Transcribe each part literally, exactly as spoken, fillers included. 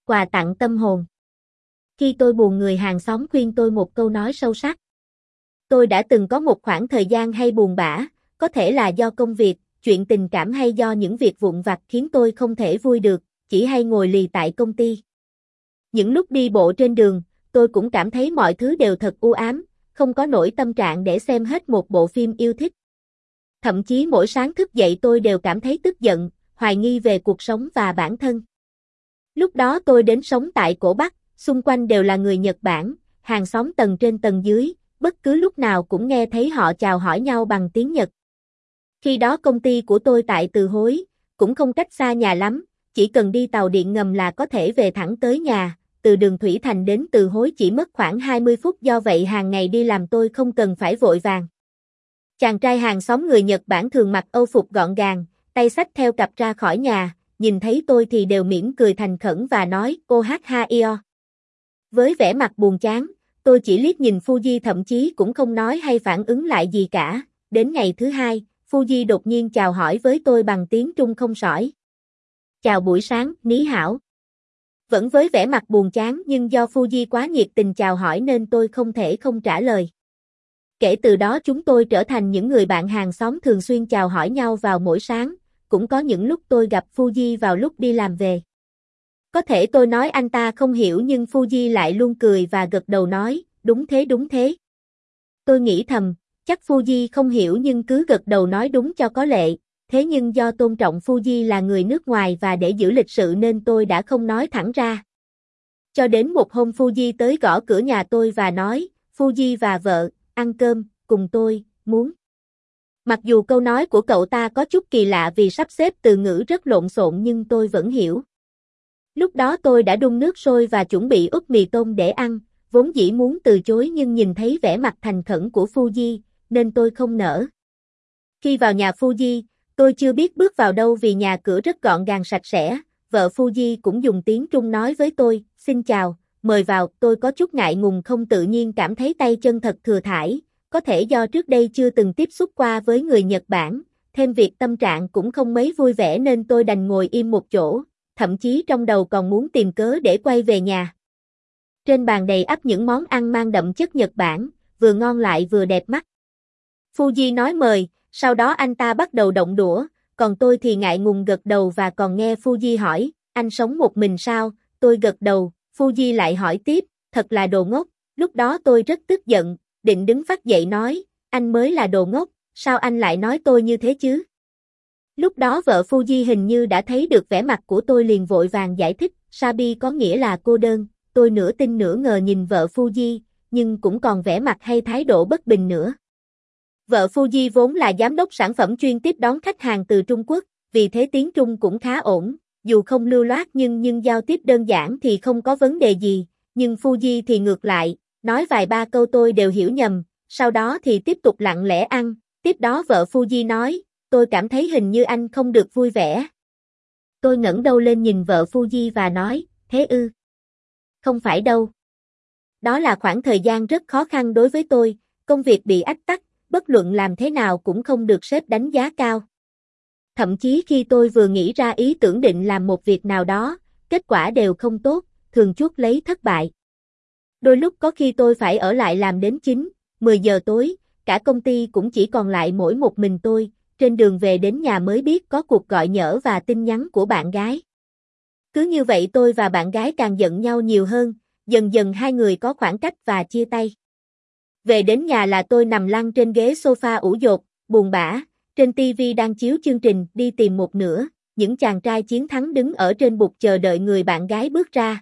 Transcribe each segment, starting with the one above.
quà tặng tâm hồn. Khi tôi buồn người hàng xóm khuyên tôi một câu nói sâu sắc. Tôi đã từng có một khoảng thời gian hay buồn bã, có thể là do công việc, chuyện tình cảm hay do những việc vụn vặt khiến tôi không thể vui được, chỉ hay ngồi lì tại công ty. Những lúc đi bộ trên đường, tôi cũng cảm thấy mọi thứ đều thật u ám, không có nổi tâm trạng để xem hết một bộ phim yêu thích. Thậm chí mỗi sáng thức dậy tôi đều cảm thấy tức giận, hoài nghi về cuộc sống và bản thân. Lúc đó tôi đến sống tại cổ Bắc, xung quanh đều là người Nhật Bản, hàng xóm tầng trên tầng dưới, bất cứ lúc nào cũng nghe thấy họ chào hỏi nhau bằng tiếng Nhật. Khi đó công ty của tôi tại Từ Hối, cũng không cách xa nhà lắm, chỉ cần đi tàu điện ngầm là có thể về thẳng tới nhà, từ đường Thủy Thành đến Từ Hối chỉ mất khoảng hai mươi phút, do vậy hàng ngày đi làm tôi không cần phải vội vàng. Chàng trai hàng xóm người Nhật Bản thường mặc âu phục gọn gàng, tay xách theo cặp ra khỏi nhà, nhìn thấy tôi thì đều mỉm cười thành khẩn và nói "Oh ha io". Với vẻ mặt buồn chán, tôi chỉ liếc nhìn Fuji, thậm chí cũng không nói hay phản ứng lại gì cả. Đến ngày thứ hai, Fuji đột nhiên chào hỏi với tôi bằng tiếng Trung không sõi. "Chào buổi sáng, ní hảo". Vẫn với vẻ mặt buồn chán, nhưng do Fuji quá nhiệt tình chào hỏi nên tôi không thể không trả lời. Kể từ đó chúng tôi trở thành những người bạn hàng xóm thường xuyên chào hỏi nhau vào mỗi sáng, cũng có những lúc tôi gặp Fuji vào lúc đi làm về. Có thể tôi nói anh ta không hiểu nhưng Fuji lại luôn cười và gật đầu nói, đúng thế đúng thế. Tôi nghĩ thầm, chắc Fuji không hiểu nhưng cứ gật đầu nói đúng cho có lệ, thế nhưng do tôn trọng Fuji là người nước ngoài và để giữ lịch sự nên tôi đã không nói thẳng ra. Cho đến một hôm Fuji tới gõ cửa nhà tôi và nói, Fuji và vợ, ăn cơm, cùng tôi, muốn. Mặc dù câu nói của cậu ta có chút kỳ lạ vì sắp xếp từ ngữ rất lộn xộn nhưng tôi vẫn hiểu. Lúc đó tôi đã đun nước sôi và chuẩn bị úp mì tôm để ăn, vốn dĩ muốn từ chối nhưng nhìn thấy vẻ mặt thành khẩn của Fuji, nên tôi không nỡ. Khi vào nhà Fuji, tôi chưa biết bước vào đâu vì nhà cửa rất gọn gàng sạch sẽ, vợ Fuji cũng dùng tiếng Trung nói với tôi, xin chào, mời vào, tôi có chút ngại ngùng không tự nhiên cảm thấy tay chân thật thừa thãi, có thể do trước đây chưa từng tiếp xúc qua với người Nhật Bản, thêm việc tâm trạng cũng không mấy vui vẻ nên tôi đành ngồi im một chỗ, thậm chí trong đầu còn muốn tìm cớ để quay về nhà. Trên bàn đầy ắp những món ăn mang đậm chất Nhật Bản, vừa ngon lại vừa đẹp mắt. Fuji nói mời, sau đó anh ta bắt đầu động đũa, còn tôi thì ngại ngùng gật đầu và còn nghe Fuji hỏi, anh sống một mình sao, tôi gật đầu, Fuji lại hỏi tiếp, thật là đồ ngốc, lúc đó tôi rất tức giận, định đứng phắt dậy nói, anh mới là đồ ngốc, sao anh lại nói tôi như thế chứ? Lúc đó vợ Fuji hình như đã thấy được vẻ mặt của tôi liền vội vàng giải thích, Sabi có nghĩa là cô đơn, tôi nửa tin nửa ngờ nhìn vợ Fuji, nhưng cũng còn vẻ mặt hay thái độ bất bình nữa. Vợ Fuji vốn là giám đốc sản phẩm chuyên tiếp đón khách hàng từ Trung Quốc, vì thế tiếng Trung cũng khá ổn, dù không lưu loát nhưng nhưng giao tiếp đơn giản thì không có vấn đề gì, nhưng Fuji thì ngược lại, nói vài ba câu tôi đều hiểu nhầm, sau đó thì tiếp tục lặng lẽ ăn, tiếp đó vợ Fuji nói, tôi cảm thấy hình như anh không được vui vẻ. Tôi ngẩng đầu lên nhìn vợ Fuji và nói, thế ư? Không phải đâu. Đó là khoảng thời gian rất khó khăn đối với tôi, công việc bị ách tắc, bất luận làm thế nào cũng không được sếp đánh giá cao. Thậm chí khi tôi vừa nghĩ ra ý tưởng định làm một việc nào đó, kết quả đều không tốt, thường chuốc lấy thất bại. Đôi lúc có khi tôi phải ở lại làm đến chín, mười giờ tối, cả công ty cũng chỉ còn lại mỗi một mình tôi, trên đường về đến nhà mới biết có cuộc gọi nhỡ và tin nhắn của bạn gái. Cứ như vậy tôi và bạn gái càng giận nhau nhiều hơn, dần dần hai người có khoảng cách và chia tay. Về đến nhà là tôi nằm lăn trên ghế sofa ủ dột, buồn bã, trên ti vi đang chiếu chương trình Đi tìm một nửa, những chàng trai chiến thắng đứng ở trên bục chờ đợi người bạn gái bước ra.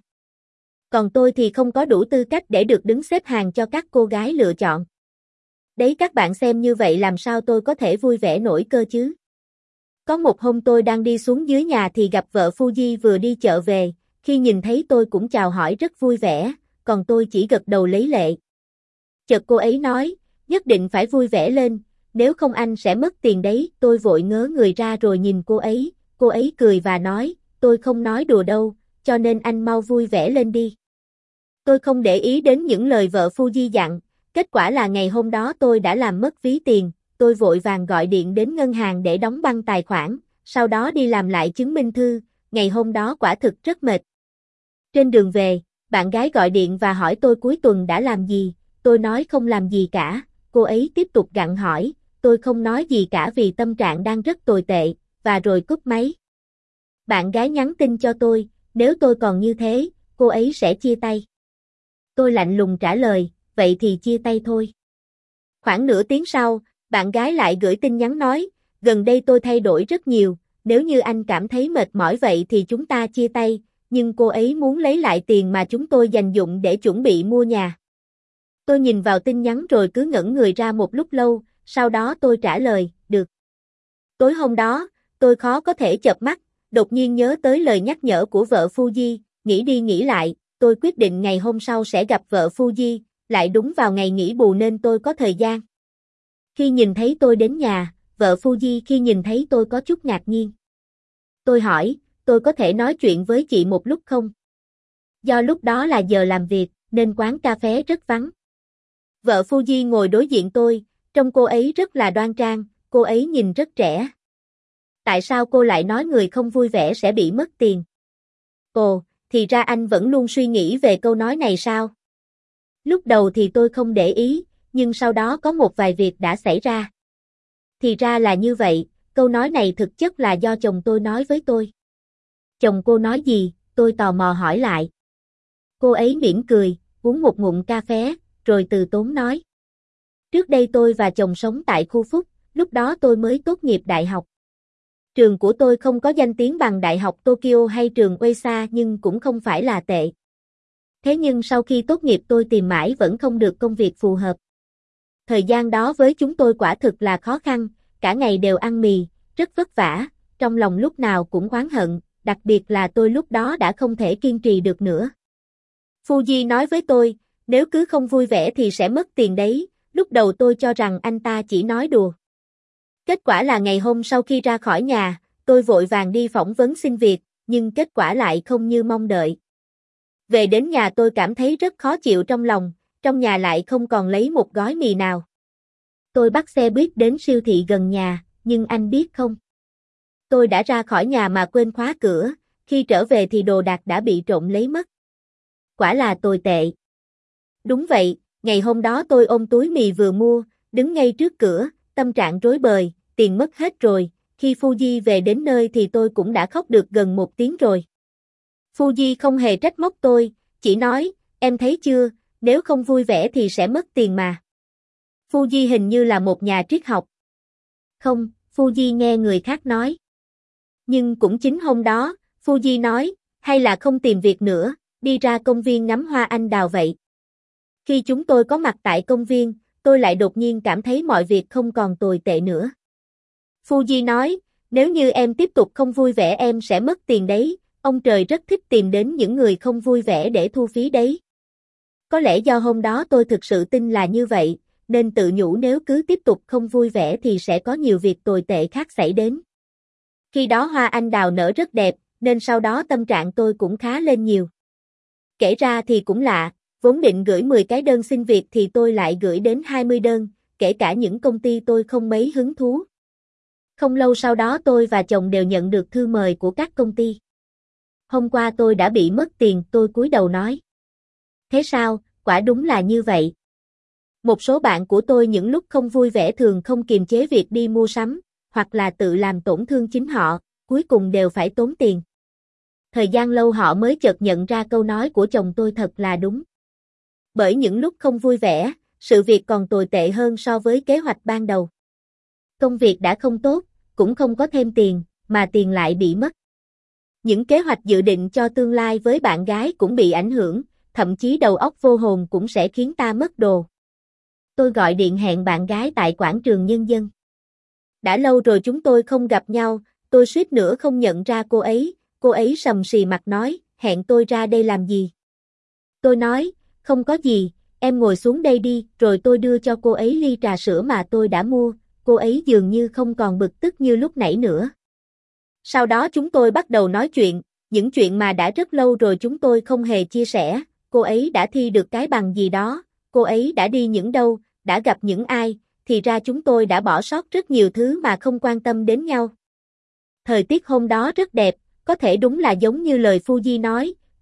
Còn tôi thì không có đủ tư cách để được đứng xếp hàng cho các cô gái lựa chọn. Đấy các bạn xem như vậy làm sao tôi có thể vui vẻ nổi cơ chứ? Có một hôm tôi đang đi xuống dưới nhà thì gặp vợ Fuji vừa đi chợ về, khi nhìn thấy tôi cũng chào hỏi rất vui vẻ, còn tôi chỉ gật đầu lấy lệ. Chợt cô ấy nói, nhất định phải vui vẻ lên, nếu không anh sẽ mất tiền đấy, tôi vội ngớ người ra rồi nhìn cô ấy, cô ấy cười và nói, tôi không nói đùa đâu, cho nên anh mau vui vẻ lên đi. Tôi không để ý đến những lời vợ Fuji dặn, kết quả là ngày hôm đó tôi đã làm mất ví tiền, tôi vội vàng gọi điện đến ngân hàng để đóng băng tài khoản, sau đó đi làm lại chứng minh thư, ngày hôm đó quả thực rất mệt. Trên đường về, bạn gái gọi điện và hỏi tôi cuối tuần đã làm gì, tôi nói không làm gì cả, cô ấy tiếp tục gặng hỏi, tôi không nói gì cả vì tâm trạng đang rất tồi tệ, và rồi cúp máy. Bạn gái nhắn tin cho tôi, nếu tôi còn như thế, cô ấy sẽ chia tay. Tôi lạnh lùng trả lời, vậy thì chia tay thôi. Khoảng nửa tiếng sau, bạn gái lại gửi tin nhắn nói, gần đây tôi thay đổi rất nhiều, nếu như anh cảm thấy mệt mỏi vậy thì chúng ta chia tay, nhưng cô ấy muốn lấy lại tiền mà chúng tôi dành dụm để chuẩn bị mua nhà. Tôi nhìn vào tin nhắn rồi cứ ngẩn người ra một lúc lâu, sau đó tôi trả lời, được. Tối hôm đó, tôi khó có thể chợp mắt, đột nhiên nhớ tới lời nhắc nhở của vợ Fuji, nghĩ đi nghĩ lại, tôi quyết định ngày hôm sau sẽ gặp vợ Fuji, lại đúng vào ngày nghỉ bù nên tôi có thời gian. Khi nhìn thấy tôi đến nhà, vợ Fuji khi nhìn thấy tôi có chút ngạc nhiên. Tôi hỏi, tôi có thể nói chuyện với chị một lúc không? Do lúc đó là giờ làm việc, nên quán cà phé rất vắng. Vợ Fuji ngồi đối diện tôi, trông cô ấy rất là đoan trang, cô ấy nhìn rất trẻ. Tại sao cô lại nói người không vui vẻ sẽ bị mất tiền? Ồ, thì ra anh vẫn luôn suy nghĩ về câu nói này sao? Lúc đầu thì tôi không để ý, nhưng sau đó có một vài việc đã xảy ra. Thì ra là như vậy, câu nói này thực chất là do chồng tôi nói với tôi. Chồng cô nói gì? Tôi tò mò hỏi lại. Cô ấy mỉm cười, uống một ngụm cà phé, rồi từ tốn nói. Trước đây tôi và chồng sống tại khu Phúc, lúc đó tôi mới tốt nghiệp đại học. Trường của tôi không có danh tiếng bằng Đại học Tokyo hay trường Uesa nhưng cũng không phải là tệ. Thế nhưng sau khi tốt nghiệp tôi tìm mãi vẫn không được công việc phù hợp. Thời gian đó với chúng tôi quả thực là khó khăn, cả ngày đều ăn mì, rất vất vả, trong lòng lúc nào cũng oán hận, đặc biệt là tôi lúc đó đã không thể kiên trì được nữa. Fuji nói với tôi, nếu cứ không vui vẻ thì sẽ mất tiền đấy, lúc đầu tôi cho rằng anh ta chỉ nói đùa. Kết quả là ngày hôm sau khi ra khỏi nhà, tôi vội vàng đi phỏng vấn xin việc, nhưng kết quả lại không như mong đợi. Về đến nhà tôi cảm thấy rất khó chịu trong lòng, trong nhà lại không còn lấy một gói mì nào. Tôi bắt xe buýt đến siêu thị gần nhà, nhưng anh biết không? Tôi đã ra khỏi nhà mà quên khóa cửa, khi trở về thì đồ đạc đã bị trộm lấy mất. Quả là tồi tệ. Đúng vậy, ngày hôm đó tôi ôm túi mì vừa mua, đứng ngay trước cửa, tâm trạng rối bời, tiền mất hết rồi, khi Fuji về đến nơi thì tôi cũng đã khóc được gần một tiếng rồi. Fuji không hề trách móc tôi, chỉ nói, em thấy chưa, nếu không vui vẻ thì sẽ mất tiền mà. Fuji hình như là một nhà triết học. Không, Fuji nghe người khác nói. Nhưng cũng chính hôm đó, Fuji nói, hay là không tìm việc nữa, đi ra công viên ngắm hoa anh đào vậy. Khi chúng tôi có mặt tại công viên, tôi lại đột nhiên cảm thấy mọi việc không còn tồi tệ nữa. Fuji nói, nếu như em tiếp tục không vui vẻ em sẽ mất tiền đấy, ông trời rất thích tìm đến những người không vui vẻ để thu phí đấy. Có lẽ do hôm đó tôi thực sự tin là như vậy, nên tự nhủ nếu cứ tiếp tục không vui vẻ thì sẽ có nhiều việc tồi tệ khác xảy đến. Khi đó hoa anh đào nở rất đẹp, nên sau đó tâm trạng tôi cũng khá lên nhiều. Kể ra thì cũng lạ, vốn định gửi mười cái đơn xin việc thì tôi lại gửi đến hai mươi đơn, kể cả những công ty tôi không mấy hứng thú. Không lâu sau đó tôi và chồng đều nhận được thư mời của các công ty. Hôm qua tôi đã bị mất tiền, tôi cúi đầu nói. Thế sao, quả đúng là như vậy. Một số bạn của tôi những lúc không vui vẻ thường không kiềm chế việc đi mua sắm, hoặc là tự làm tổn thương chính họ, cuối cùng đều phải tốn tiền. Thời gian lâu họ mới chợt nhận ra câu nói của chồng tôi thật là đúng. Bởi những lúc không vui vẻ, sự việc còn tồi tệ hơn so với kế hoạch ban đầu. Công việc đã không tốt, cũng không có thêm tiền, mà tiền lại bị mất. Những kế hoạch dự định cho tương lai với bạn gái cũng bị ảnh hưởng, thậm chí đầu óc vô hồn cũng sẽ khiến ta mất đồ. Tôi gọi điện hẹn bạn gái tại quảng trường Nhân dân. Đã lâu rồi chúng tôi không gặp nhau, tôi suýt nữa không nhận ra cô ấy, cô ấy sầm sì mặt nói, hẹn tôi ra đây làm gì? Tôi nói, không có gì, em ngồi xuống đây đi, rồi tôi đưa cho cô ấy ly trà sữa mà tôi đã mua, cô ấy dường như không còn bực tức như lúc nãy nữa. Sau đó chúng tôi bắt đầu nói chuyện, những chuyện mà đã rất lâu rồi chúng tôi không hề chia sẻ, cô ấy đã thi được cái bằng gì đó, cô ấy đã đi những đâu, đã gặp những ai, thì ra chúng tôi đã bỏ sót rất nhiều thứ mà không quan tâm đến nhau. Thời tiết hôm đó rất đẹp, có thể đúng là giống như lời Fuji nói,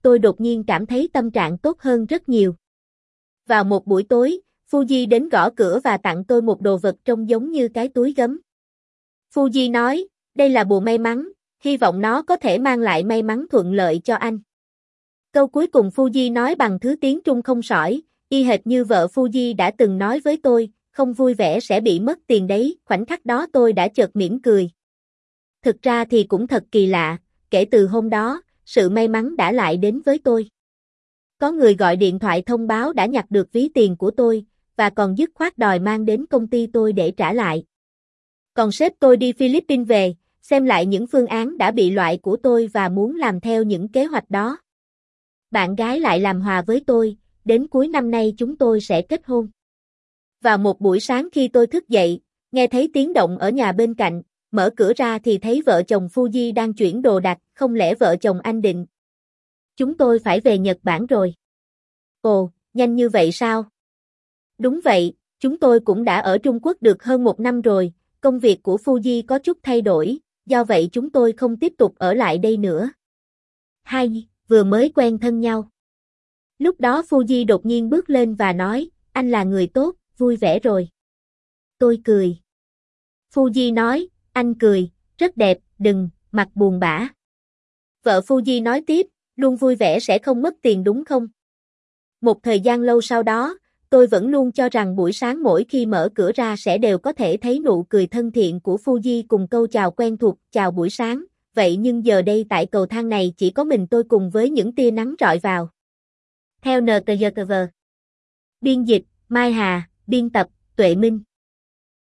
tôi đột nhiên cảm thấy tâm trạng tốt hơn rất nhiều. Vào một buổi tối, Fuji đến gõ cửa và tặng tôi một đồ vật trông giống như cái túi gấm. Fuji nói, đây là bùa may mắn, hy vọng nó có thể mang lại may mắn thuận lợi cho anh. Câu cuối cùng Fuji nói bằng thứ tiếng Trung không sỏi, y hệt như vợ Fuji đã từng nói với tôi, không vui vẻ sẽ bị mất tiền đấy, khoảnh khắc đó tôi đã chợt mỉm cười. Thực ra thì cũng thật kỳ lạ, kể từ hôm đó, sự may mắn đã lại đến với tôi. Có người gọi điện thoại thông báo đã nhặt được ví tiền của tôi, và còn dứt khoát đòi mang đến công ty tôi để trả lại. Còn sếp tôi đi Philippines về, xem lại những phương án đã bị loại của tôi và muốn làm theo những kế hoạch đó. Bạn gái lại làm hòa với tôi, đến cuối năm nay chúng tôi sẽ kết hôn. Vào một buổi sáng khi tôi thức dậy, nghe thấy tiếng động ở nhà bên cạnh, mở cửa ra thì thấy vợ chồng Fuji đang chuyển đồ đạc, không lẽ vợ chồng anh Định? Chúng tôi phải về Nhật Bản rồi. Ồ, nhanh như vậy sao? Đúng vậy, chúng tôi cũng đã ở Trung Quốc được hơn một năm rồi, công việc của Fuji có chút thay đổi, do vậy chúng tôi không tiếp tục ở lại đây nữa. Hai, vừa mới quen thân nhau. Lúc đó Fuji đột nhiên bước lên và nói, anh là người tốt, vui vẻ rồi. Tôi cười. Fuji nói, anh cười, rất đẹp, đừng, mặt buồn bã. Vợ Fuji nói tiếp, luôn vui vẻ sẽ không mất tiền đúng không? Một thời gian lâu sau đó, tôi vẫn luôn cho rằng buổi sáng mỗi khi mở cửa ra sẽ đều có thể thấy nụ cười thân thiện của Fuji cùng câu chào quen thuộc, chào buổi sáng, vậy nhưng giờ đây tại cầu thang này chỉ có mình tôi cùng với những tia nắng rọi vào. Theo en tê giê tê vê. Biên dịch, Mai Hà, biên tập, Tuệ Minh.